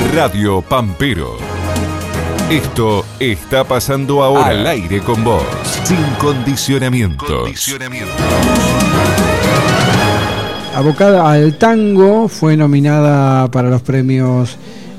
Radio Pampero. Esto está pasando ahora al aire con vos, sin condicionamientos. Abocada al tango, fue nominada para los premios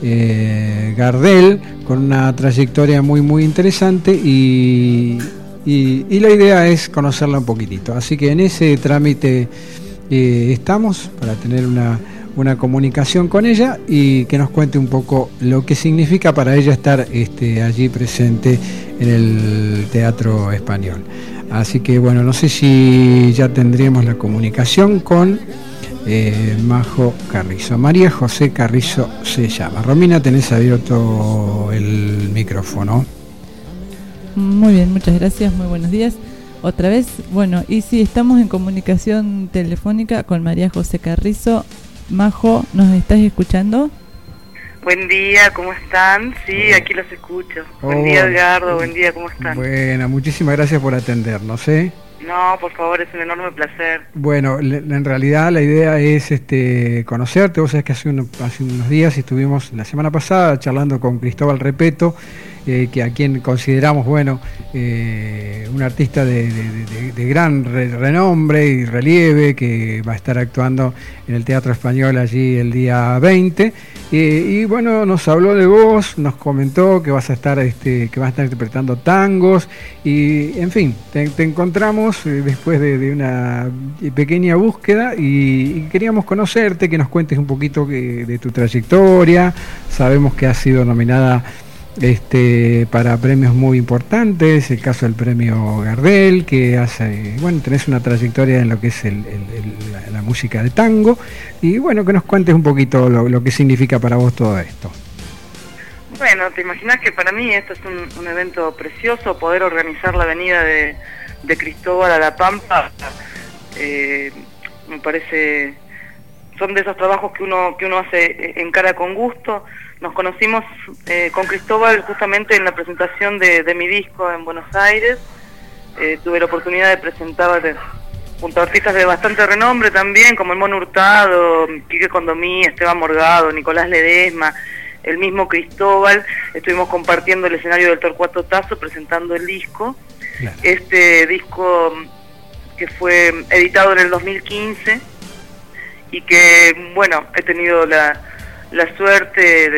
Gardel, con una trayectoria muy interesante y la idea es conocerla un poquitito. Así que en ese trámite estamos para tener una comunicación con ella y que nos cuente un poco lo que significa para ella estar allí presente en el Teatro Español. Así que bueno, no sé si ya tendríamos la comunicación con Majo Carrizo. María José Carrizo se llama. Romina, tenés abierto el micrófono. Muy bien, muchas gracias, muy buenos días. Otra vez, bueno, y sí, estamos en comunicación telefónica con María José Carrizo. Majo, ¿nos estás escuchando? Buen día, ¿cómo están? Sí, aquí los escucho. Buen día, Edgardo, buen día, ¿cómo están? Bueno, muchísimas gracias por atendernos, ¿eh? No, por favor, es un enorme placer. Bueno, en realidad la idea es conocerte. Vos sabés que hace unos días estuvimos la semana pasada charlando con Cristóbal Repetto, que a quien consideramos, bueno, un artista de gran renombre y relieve, que va a estar actuando en el Teatro Español allí el día 20. Y bueno, nos habló de vos, nos comentó que vas a estar interpretando tangos y, en fin, te encontramos después de una pequeña búsqueda y queríamos conocerte, que nos cuentes un poquito de tu trayectoria. Sabemos que has sido nominada para premios muy importantes, el caso del premio Gardel, que tenés una trayectoria en lo que es la música de tango, y bueno, que nos cuentes un poquito lo que significa para vos todo esto. Bueno, te imaginas que para mí esto es un evento precioso, poder organizar la venida de Cristóbal a La Pampa. Me parece, son de esos trabajos que uno hace encara con gusto. Nos conocimos con Cristóbal justamente en la presentación de mi disco en Buenos Aires. Tuve la oportunidad de presentar junto a artistas de bastante renombre también, como el Mono Hurtado, Quique Condomí, Esteban Morgado, Nicolás Ledesma, el mismo Cristóbal. Estuvimos compartiendo el escenario del Torcuato Tazo presentando el disco. Claro. Este disco que fue editado en el 2015 y que, bueno, he tenido la suerte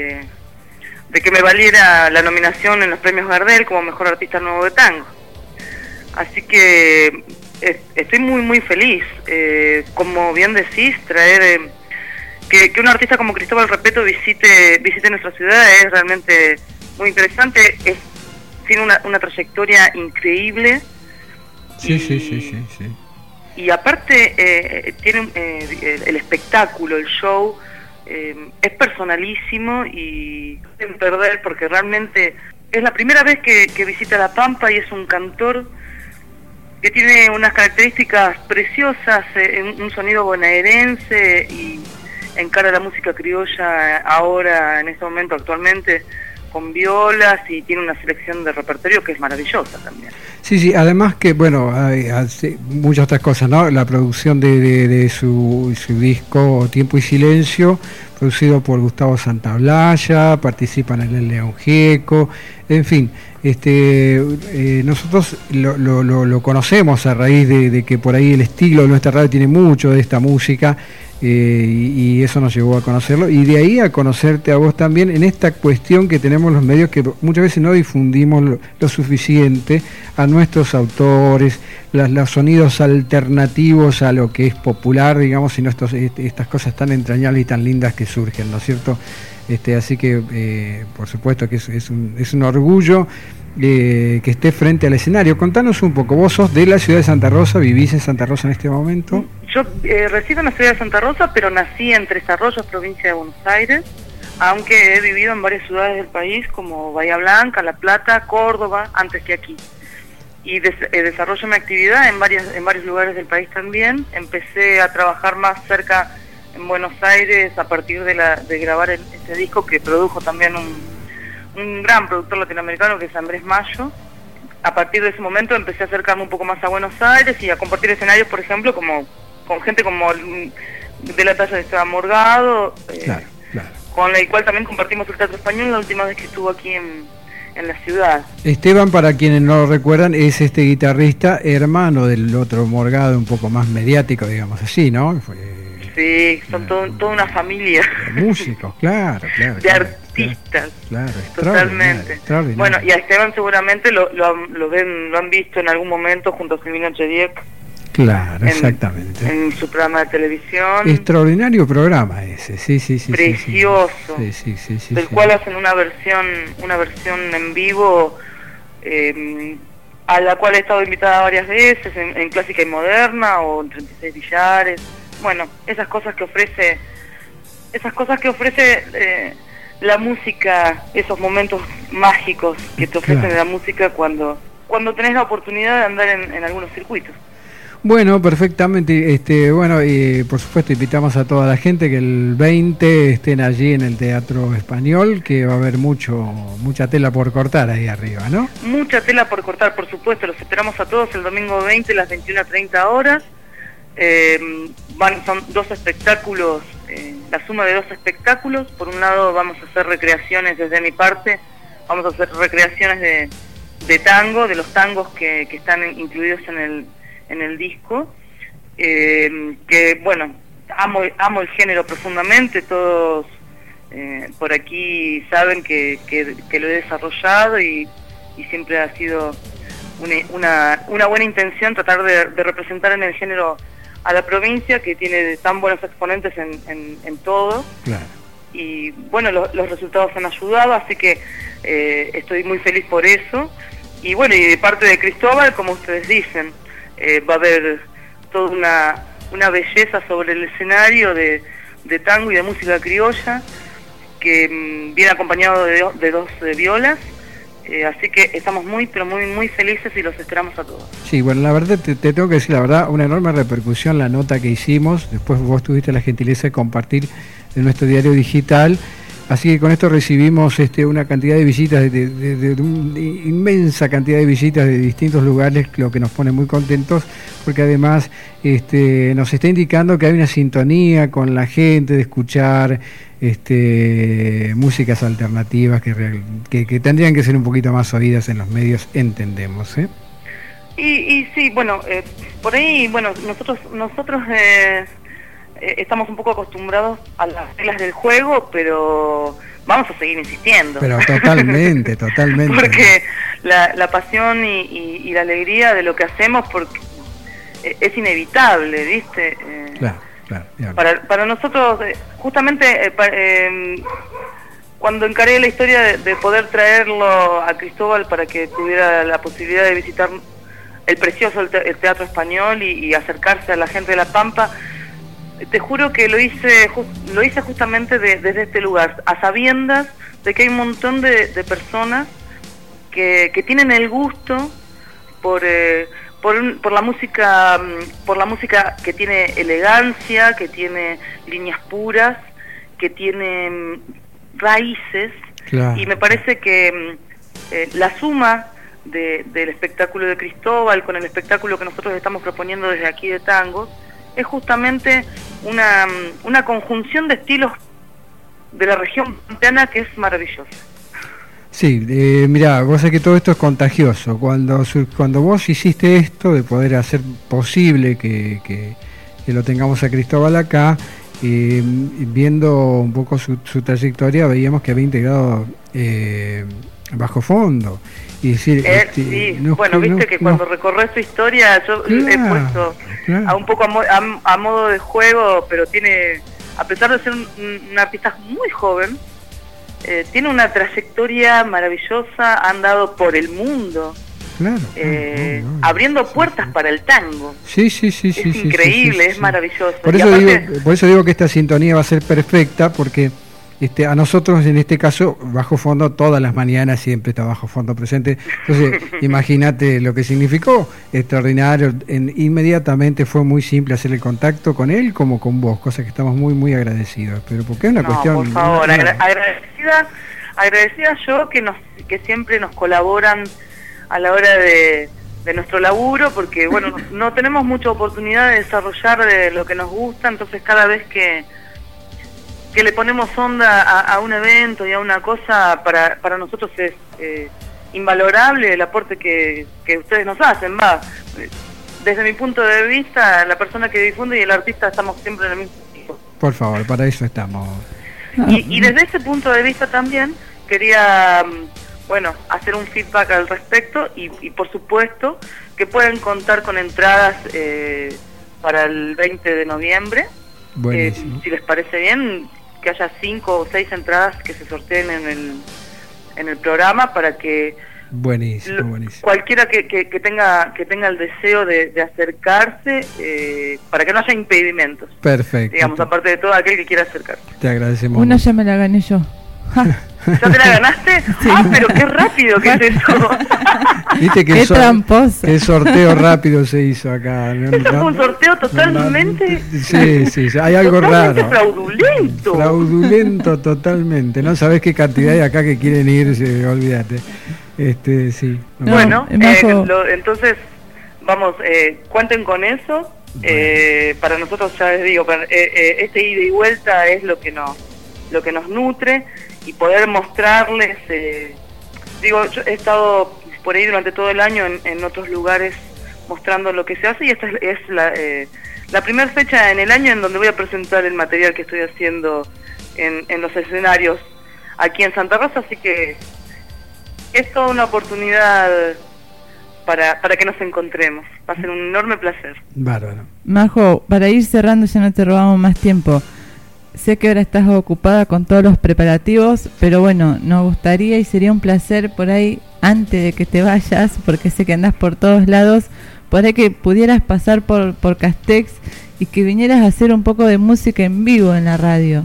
de que me valiera la nominación en los premios Gardel como Mejor Artista Nuevo de Tango. Así que estoy muy feliz. Como bien decís, traer que un artista como Cristóbal Repetto visite nuestra ciudad es realmente muy interesante. Tiene una trayectoria increíble. Sí. Y aparte tiene el espectáculo, el show, es personalísimo y no pueden perder, porque realmente es la primera vez que visita La Pampa y es un cantor que tiene unas características preciosas, un sonido bonaerense, y encara la música criolla ahora, en este momento, actualmente, con violas, y tiene una selección de repertorio que es maravillosa también. Sí, además que, bueno, hay muchas otras cosas, ¿no? La producción de su disco Tiempo y Silencio, producido por Gustavo Santaolalla, participan en el León Gieco, en fin, nosotros lo conocemos a raíz de que por ahí el estilo de nuestra radio tiene mucho de esta música, y eso nos llevó a conocerlo, y de ahí a conocerte a vos también en esta cuestión que tenemos los medios, que muchas veces no difundimos lo suficiente a nuestros autores, los sonidos alternativos a lo que es popular, digamos, y no estas cosas tan entrañables y tan lindas que surgen, ¿no es cierto? Así que por supuesto que es un orgullo que esté frente al escenario. Contanos un poco, vos sos de la ciudad de Santa Rosa, ¿vivís en Santa Rosa en este momento? Yo resido en la ciudad de Santa Rosa, pero nací en Tres Arroyos, provincia de Buenos Aires, aunque he vivido en varias ciudades del país, como Bahía Blanca, La Plata, Córdoba, antes que aquí. Y desarrollo mi actividad en varios lugares del país también. Empecé a trabajar más cerca en Buenos Aires a partir de grabar ese disco que produjo también un gran productor latinoamericano, que es Andrés Mayo. A partir de ese momento empecé a acercarme un poco más a Buenos Aires y a compartir escenarios, por ejemplo, con gente como de la talla de Esteban Morgado, claro. con el cual también compartimos el Teatro Español la última vez que estuvo aquí en la ciudad. Esteban, para quienes no lo recuerdan, es este guitarrista hermano del otro Morgado, un poco más mediático, digamos así, ¿no? Sí, son toda una familia. De músicos, claro. De artistas. Claro, totalmente. Bueno, y a Esteban seguramente lo han visto en algun momento junto a Silvina Chediek. Claro, exactamente. En su programa de televisión. Extraordinario programa ese, sí. Precioso. Sí. Del cual hacen una versión en vivo, a la cual he estado invitada varias veces, en Clásica y Moderna o en 36 Billares. Bueno, esas cosas que ofrece la música, esos momentos mágicos que te ofrecen la música cuando tenés la oportunidad de andar en algunos circuitos. Bueno, perfectamente. Bueno, y por supuesto invitamos a toda la gente que el 20 estén allí en el Teatro Español, que va a haber mucha tela por cortar ahí arriba, ¿no? Mucha tela por cortar, por supuesto. Los esperamos a todos el domingo 20 a las 21:30 horas. Son 2 espectáculos, la suma de 2 espectáculos. Por un lado vamos a hacer recreaciones desde mi parte, vamos a hacer recreaciones de tango, de los tangos que están incluidos en el disco, que bueno, amo el género profundamente. Todos por aquí saben que lo he desarrollado y siempre ha sido una buena intención tratar de representar en el género a la provincia, que tiene tan buenos exponentes en todo. Claro. Y bueno, los resultados han ayudado, así que estoy muy feliz por eso. Y bueno, y de parte de Cristóbal, como ustedes dicen, va a haber toda una belleza sobre el escenario de tango y de música criolla, que viene acompañado de 2 violas. Así que estamos muy felices y los esperamos a todos. Sí, bueno, la verdad te tengo que decir la verdad, una enorme repercusión la nota que hicimos. Después vos tuviste la gentileza de compartir en nuestro diario digital. Así que con esto recibimos una cantidad de visitas, de una inmensa cantidad de visitas de distintos lugares, lo que nos pone muy contentos, porque además nos está indicando que hay una sintonía con la gente de escuchar músicas alternativas que tendrían que ser un poquito más oídas en los medios, entendemos, Y sí, bueno, por ahí, bueno, nosotros estamos un poco acostumbrados a las reglas del juego, pero vamos a seguir insistiendo. Pero totalmente. Porque la pasión y la alegría de lo que hacemos porque es inevitable, ¿viste? Claro. Para nosotros, justamente cuando encaré la historia de poder traerlo a Cristóbal para que tuviera la posibilidad de visitar el precioso el Teatro Español y acercarse a la gente de La Pampa, te juro que lo hice justamente desde este lugar, a sabiendas de que hay un montón de personas que tienen el gusto por la música que tiene elegancia, que tiene líneas puras, que tiene raíces. Claro. Y me parece que la suma del espectáculo de Cristóbal con el espectáculo que nosotros estamos proponiendo desde aquí de tangos es justamente una conjunción de estilos de la región pampeana que es maravillosa. Sí, mirá, vos sabés que todo esto es contagioso. Cuando vos hiciste esto de poder hacer posible que lo tengamos a Cristóbal acá, viendo un poco su trayectoria, veíamos que había integrado Bajo Fondo. Y decir, sí, viste que cuando recorres su historia, yo he puesto a un poco a modo de juego, pero tiene, a pesar de ser un artista muy joven, tiene una trayectoria maravillosa, ha andado por el mundo, abriendo puertas para el tango. Es increíble, es maravilloso. Por eso digo que esta sintonía va a ser perfecta, porque a nosotros en este caso Bajo Fondo todas las mañanas siempre está Bajo Fondo presente, entonces imagínate lo que significó, extraordinario. Inmediatamente fue muy simple hacer el contacto con él como con vos, cosa que estamos muy agradecidos, pero porque es una cuestión, por favor, agradecida yo que siempre nos colaboran a la hora de nuestro laburo, porque bueno, no tenemos mucha oportunidad de desarrollar de lo que nos gusta, entonces cada vez que que le ponemos onda a un evento y a una cosa, para nosotros es invalorable el aporte que ustedes nos hacen. Desde mi punto de vista, la persona que difunde y el artista estamos siempre en el mismo tipo. Por favor, para eso estamos. Y desde ese punto de vista también quería, hacer un feedback al respecto y por supuesto que pueden contar con entradas para el 20 de noviembre. Buenísimo. Si les parece bien, que haya 5 o 6 entradas que se sorteen en el programa para que buenísimo. Cualquiera que tenga el deseo de acercarse, para que no haya impedimentos. Perfecto. Digamos, aparte de todo aquel que quiera acercarse. Te agradecemos. Una ya me la gané yo. ¿Ya te la ganaste? Sí. Pero qué rápido que es eso. ¿Viste que qué tramposo? Qué sorteo rápido se hizo acá. Esto fue un sorteo totalmente... Sí, hay algo raro. Fraudulento. Fraudulento totalmente. No sabés qué cantidad hay acá que quieren ir, olvídate. Sí. No, bueno, entonces, vamos, cuenten con eso. Para nosotros, ya les digo, este ida y vuelta es lo que nos nutre, y poder mostrarles, yo he estado por ahí durante todo el año en otros lugares mostrando lo que se hace, y esta es la primera fecha en el año en donde voy a presentar el material que estoy haciendo en los escenarios aquí en Santa Rosa, así que es toda una oportunidad para que nos encontremos. Va a ser un enorme placer. Bárbaro. Majo, para ir cerrando, ya no te robamos más tiempo. Sé que ahora estás ocupada con todos los preparativos, pero bueno, nos gustaría y sería un placer por ahí, antes de que te vayas, porque sé que andás por todos lados, por ahí que pudieras pasar por Castex y que vinieras a hacer un poco de música en vivo en la radio.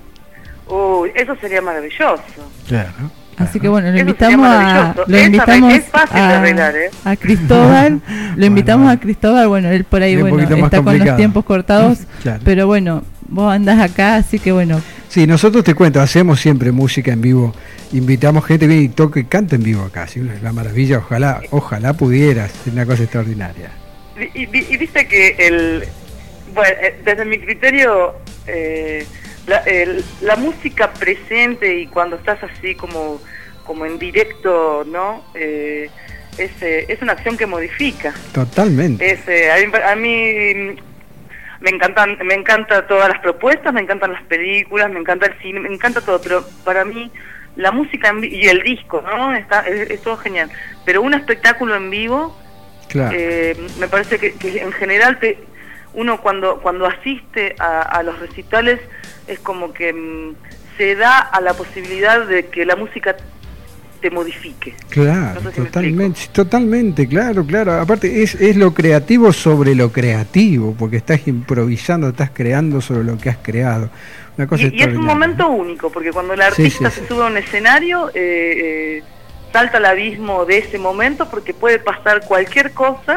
Uy, eso sería maravilloso. Claro. Así que bueno, lo Eso invitamos es fácil de arreglar, a Cristóbal, lo invitamos a Cristóbal, bueno, él por ahí está con los tiempos cortados, claro. Pero bueno, vos andás acá, así que bueno. Sí, nosotros te cuento, hacemos siempre música en vivo, invitamos gente que toque y canta en vivo acá, ¿sí? La maravilla, ojalá pudieras, es una cosa extraordinaria. Y viste que desde mi criterio, la música presente y cuando estás así como en directo, ¿no? Es una acción que modifica. Totalmente. A mí me encantan todas las propuestas, me encantan las películas, me encanta el cine, me encanta todo, pero para mí la música y el disco, ¿no? Es todo genial. Pero un espectáculo en vivo, claro. Me parece que en general uno cuando asiste a los recitales es como que se da a la posibilidad de que la música te modifique. Claro, no sé si totalmente, claro. Aparte es lo creativo sobre lo creativo, porque estás improvisando, estás creando sobre lo que has creado. Una cosa y es un momento único, porque cuando el artista se sube a un escenario, salta al abismo de ese momento, porque puede pasar cualquier cosa,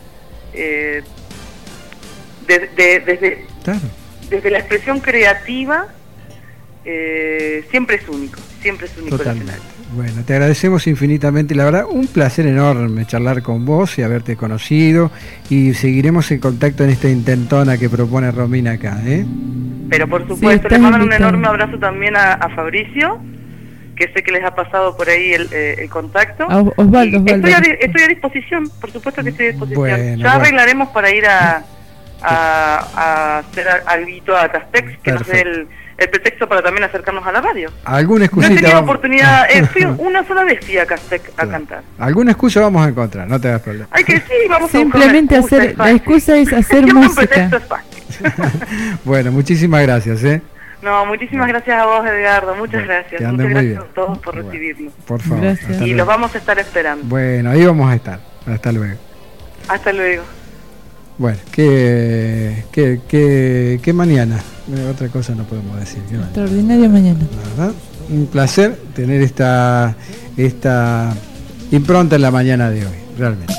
desde la expresión creativa, siempre es único Totalmente. Bueno, te agradecemos infinitamente, la verdad, un placer enorme charlar con vos y haberte conocido, y seguiremos en contacto en esta intentona que propone Romina acá, Pero por supuesto, le mandan un enorme abrazo también a Fabricio, que sé que les ha pasado por ahí el contacto. Osvaldo. Estoy a disposición, por supuesto que estoy a disposición. Ya arreglaremos para ir a hacer algo a Castex, que nos dé el pretexto para también acercarnos a la radio. ¿Alguna excusita? No he tenido oportunidad, fui una sola vez a Castex a cantar. ¿Alguna excusa vamos a encontrar? No te hagas problema. Vamos simplemente a buscar la excusa es hacer música. Es fácil. Bueno, muchísimas gracias, No, muchísimas gracias a vos, Edgardo, muchas gracias. Muchas gracias a todos por recibirnos. Por favor. Y los vamos a estar esperando. Bueno, ahí vamos a estar. Hasta luego. Hasta luego. Bueno, ¿qué mañana? Otra cosa no podemos decir. Extraordinario mañana. ¿Verdad? Un placer tener esta impronta en la mañana de hoy, realmente.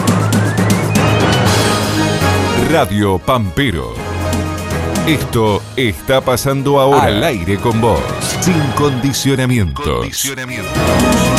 Radio Pampero. Esto está pasando ahora al aire con vos, sin condicionamientos.